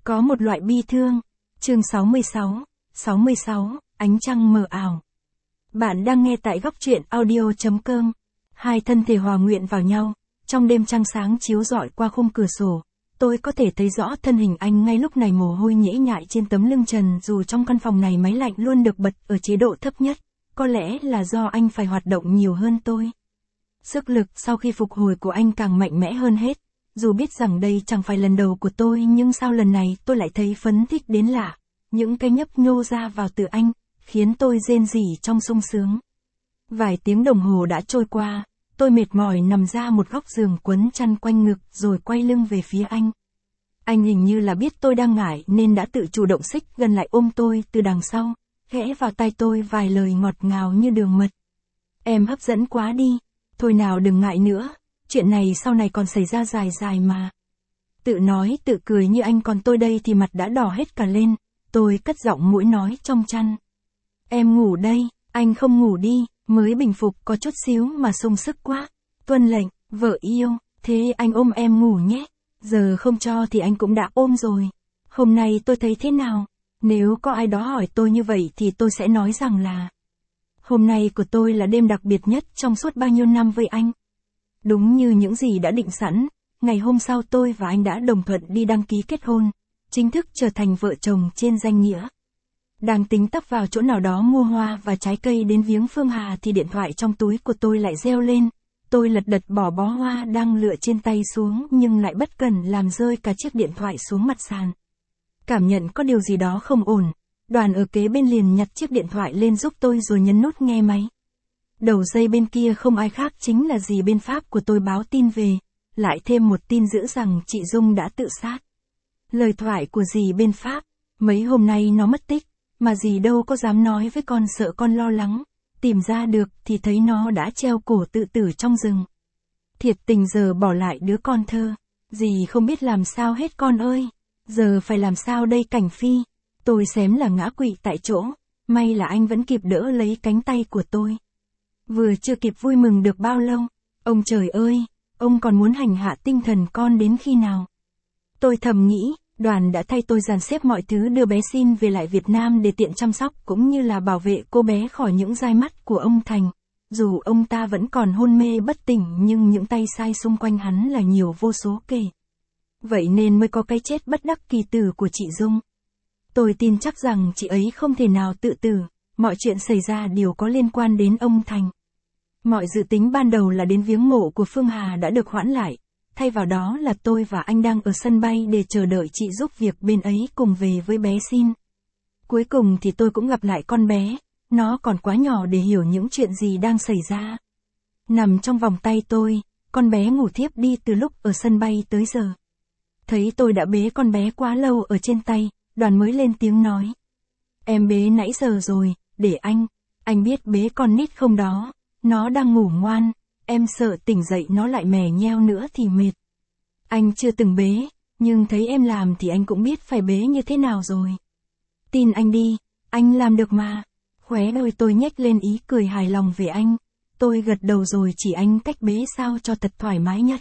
Có một loại bi thương. Chương 66, ánh trăng mờ ảo. Bạn đang nghe tại góc truyện audio.com. Hai thân thể hòa nguyện vào nhau, trong đêm trăng sáng chiếu rọi qua khung cửa sổ, tôi có thể thấy rõ thân hình anh ngay lúc này, mồ hôi nhễ nhại trên tấm lưng trần, dù trong căn phòng này máy lạnh luôn được bật ở chế độ thấp nhất, có lẽ là do anh phải hoạt động nhiều hơn tôi. Sức lực sau khi phục hồi của anh càng mạnh mẽ hơn hết. Dù biết rằng đây chẳng phải lần đầu của tôi, nhưng sao lần này tôi lại thấy phấn khích đến lạ. Những cái nhấp nhô ra vào từ anh, khiến tôi rên rỉ trong sung sướng. Vài tiếng đồng hồ đã trôi qua, tôi mệt mỏi nằm ra một góc giường quấn chăn quanh ngực rồi quay lưng về phía anh. Anh hình như là biết tôi đang ngại nên đã tự chủ động xích gần lại ôm tôi từ đằng sau, ghé vào tai tôi vài lời ngọt ngào như đường mật. Em hấp dẫn quá đi, thôi nào đừng ngại nữa. Chuyện này sau này còn xảy ra dài dài mà. Tự nói tự cười như anh, còn tôi đây thì mặt đã đỏ hết cả lên. Tôi cất giọng mũi nói trong chăn. Em ngủ đây, anh không ngủ đi, mới bình phục có chút xíu mà sung sức quá. Tuân lệnh, vợ yêu, thế anh ôm em ngủ nhé. Giờ không cho thì anh cũng đã ôm rồi. Hôm nay tôi thấy thế nào? Nếu có ai đó hỏi tôi như vậy thì tôi sẽ nói rằng là hôm nay của tôi là đêm đặc biệt nhất trong suốt bao nhiêu năm với anh. Đúng như những gì đã định sẵn, ngày hôm sau tôi và anh đã đồng thuận đi đăng ký kết hôn, chính thức trở thành vợ chồng trên danh nghĩa. Đang tính tấp vào chỗ nào đó mua hoa và trái cây đến viếng Phương Hà thì điện thoại trong túi của tôi lại reo lên. Tôi lật đật bỏ bó hoa đang lựa trên tay xuống nhưng lại bất cẩn làm rơi cả chiếc điện thoại xuống mặt sàn. Cảm nhận có điều gì đó không ổn, Đoàn ở kế bên liền nhặt chiếc điện thoại lên giúp tôi rồi nhấn nút nghe máy. Đầu dây bên kia không ai khác chính là dì bên Pháp của tôi báo tin về, lại thêm một tin dữ rằng chị Dung đã tự sát. Lời thoại của dì bên Pháp, mấy hôm nay nó mất tích, mà dì đâu có dám nói với con, sợ con lo lắng, tìm ra được thì thấy nó đã treo cổ tự tử trong rừng. Thiệt tình giờ bỏ lại đứa con thơ, dì không biết làm sao hết con ơi, giờ phải làm sao đây Cảnh Phi, tôi xém là ngã quỵ tại chỗ, may là anh vẫn kịp đỡ lấy cánh tay của tôi. Vừa chưa kịp vui mừng được bao lâu, ông trời ơi, ông còn muốn hành hạ tinh thần con đến khi nào? Tôi thầm nghĩ, Đoàn đã thay tôi dàn xếp mọi thứ đưa bé Xin về lại Việt Nam để tiện chăm sóc cũng như là bảo vệ cô bé khỏi những dai mắt của ông Thành. Dù ông ta vẫn còn hôn mê bất tỉnh nhưng những tay sai xung quanh hắn là nhiều vô số kể. Vậy nên mới có cái chết bất đắc kỳ tử của chị Dung. Tôi tin chắc rằng chị ấy không thể nào tự tử, mọi chuyện xảy ra đều có liên quan đến ông Thành. Mọi dự tính ban đầu là đến viếng mộ của Phương Hà đã được hoãn lại, thay vào đó là tôi và anh đang ở sân bay để chờ đợi chị giúp việc bên ấy cùng về với bé Xin. Cuối cùng thì tôi cũng gặp lại con bé, nó còn quá nhỏ để hiểu những chuyện gì đang xảy ra. Nằm trong vòng tay tôi, con bé ngủ thiếp đi từ lúc ở sân bay tới giờ. Thấy tôi đã bế con bé quá lâu ở trên tay, Đoàn mới lên tiếng nói. Em bế nãy giờ rồi, để anh biết bế con nít không đó, nó đang ngủ ngoan, em sợ tỉnh dậy nó lại mè nheo nữa thì mệt. Anh chưa từng bế, nhưng thấy em làm thì anh cũng biết phải bế như thế nào rồi. Tin anh đi, anh làm được mà. Khóe đôi tôi nhếch lên ý cười hài lòng về anh. Tôi gật đầu rồi chỉ anh cách bế sao cho thật thoải mái nhất.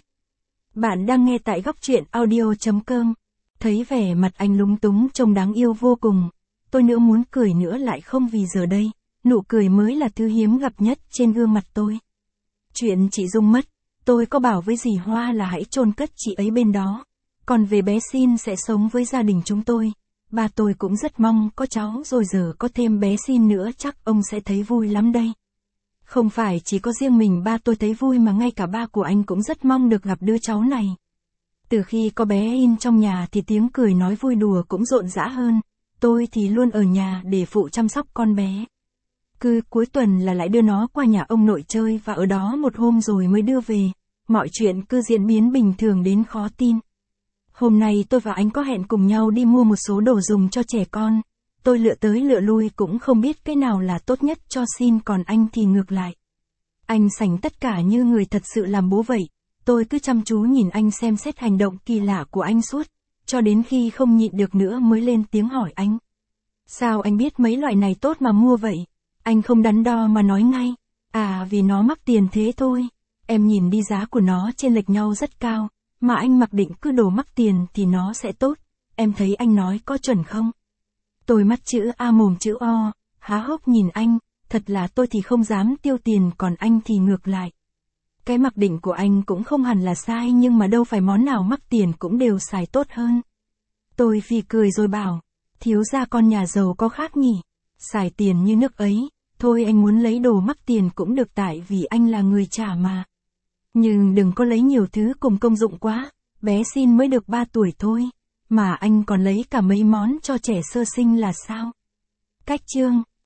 Bạn đang nghe tại góc truyện audio.com. Thấy vẻ mặt anh lúng túng trông đáng yêu vô cùng. Tôi nữa muốn cười nữa lại không, vì giờ đây, nụ cười mới là thứ hiếm gặp nhất trên gương mặt tôi. Chuyện chị Dung mất, tôi có bảo với dì Hoa là hãy chôn cất chị ấy bên đó. Còn về bé Xin sẽ sống với gia đình chúng tôi. Ba tôi cũng rất mong có cháu, rồi giờ có thêm bé Xin nữa chắc ông sẽ thấy vui lắm đây. Không phải chỉ có riêng mình ba tôi thấy vui mà ngay cả ba của anh cũng rất mong được gặp đứa cháu này. Từ khi có bé In trong nhà thì tiếng cười nói vui đùa cũng rộn rã hơn. Tôi thì luôn ở nhà để phụ chăm sóc con bé. Cứ cuối tuần là lại đưa nó qua nhà ông nội chơi và ở đó một hôm rồi mới đưa về. Mọi chuyện cứ diễn biến bình thường đến khó tin. Hôm nay tôi và anh có hẹn cùng nhau đi mua một số đồ dùng cho trẻ con. Tôi lựa tới lựa lui cũng không biết cái nào là tốt nhất cho Xin, còn anh thì ngược lại. Anh sành tất cả như người thật sự làm bố vậy. Tôi cứ chăm chú nhìn anh xem xét hành động kỳ lạ của anh suốt, cho đến khi không nhịn được nữa mới lên tiếng hỏi anh. Sao anh biết mấy loại này tốt mà mua vậy? Anh không đắn đo mà nói ngay. À, vì nó mắc tiền thế thôi. Em nhìn đi giá của nó chênh lệch nhau rất cao, mà anh mặc định cứ đồ mắc tiền thì nó sẽ tốt. em thấy anh nói có chuẩn không? Tôi mắt chữ A mồm chữ O, há hốc nhìn anh, thật là tôi thì không dám tiêu tiền còn anh thì ngược lại. Cái mặc định của anh cũng không hẳn là sai nhưng mà đâu phải món nào mắc tiền cũng đều xài tốt hơn. Tôi phì cười rồi bảo, thiếu gia con nhà giàu có khác nhỉ, xài tiền như nước ấy, thôi anh muốn lấy đồ mắc tiền cũng được tại vì anh là người trả mà. Nhưng đừng có lấy nhiều thứ cùng công dụng quá, bé xin mới được 3 tuổi thôi, mà anh còn lấy cả mấy món cho trẻ sơ sinh là sao? Cách chương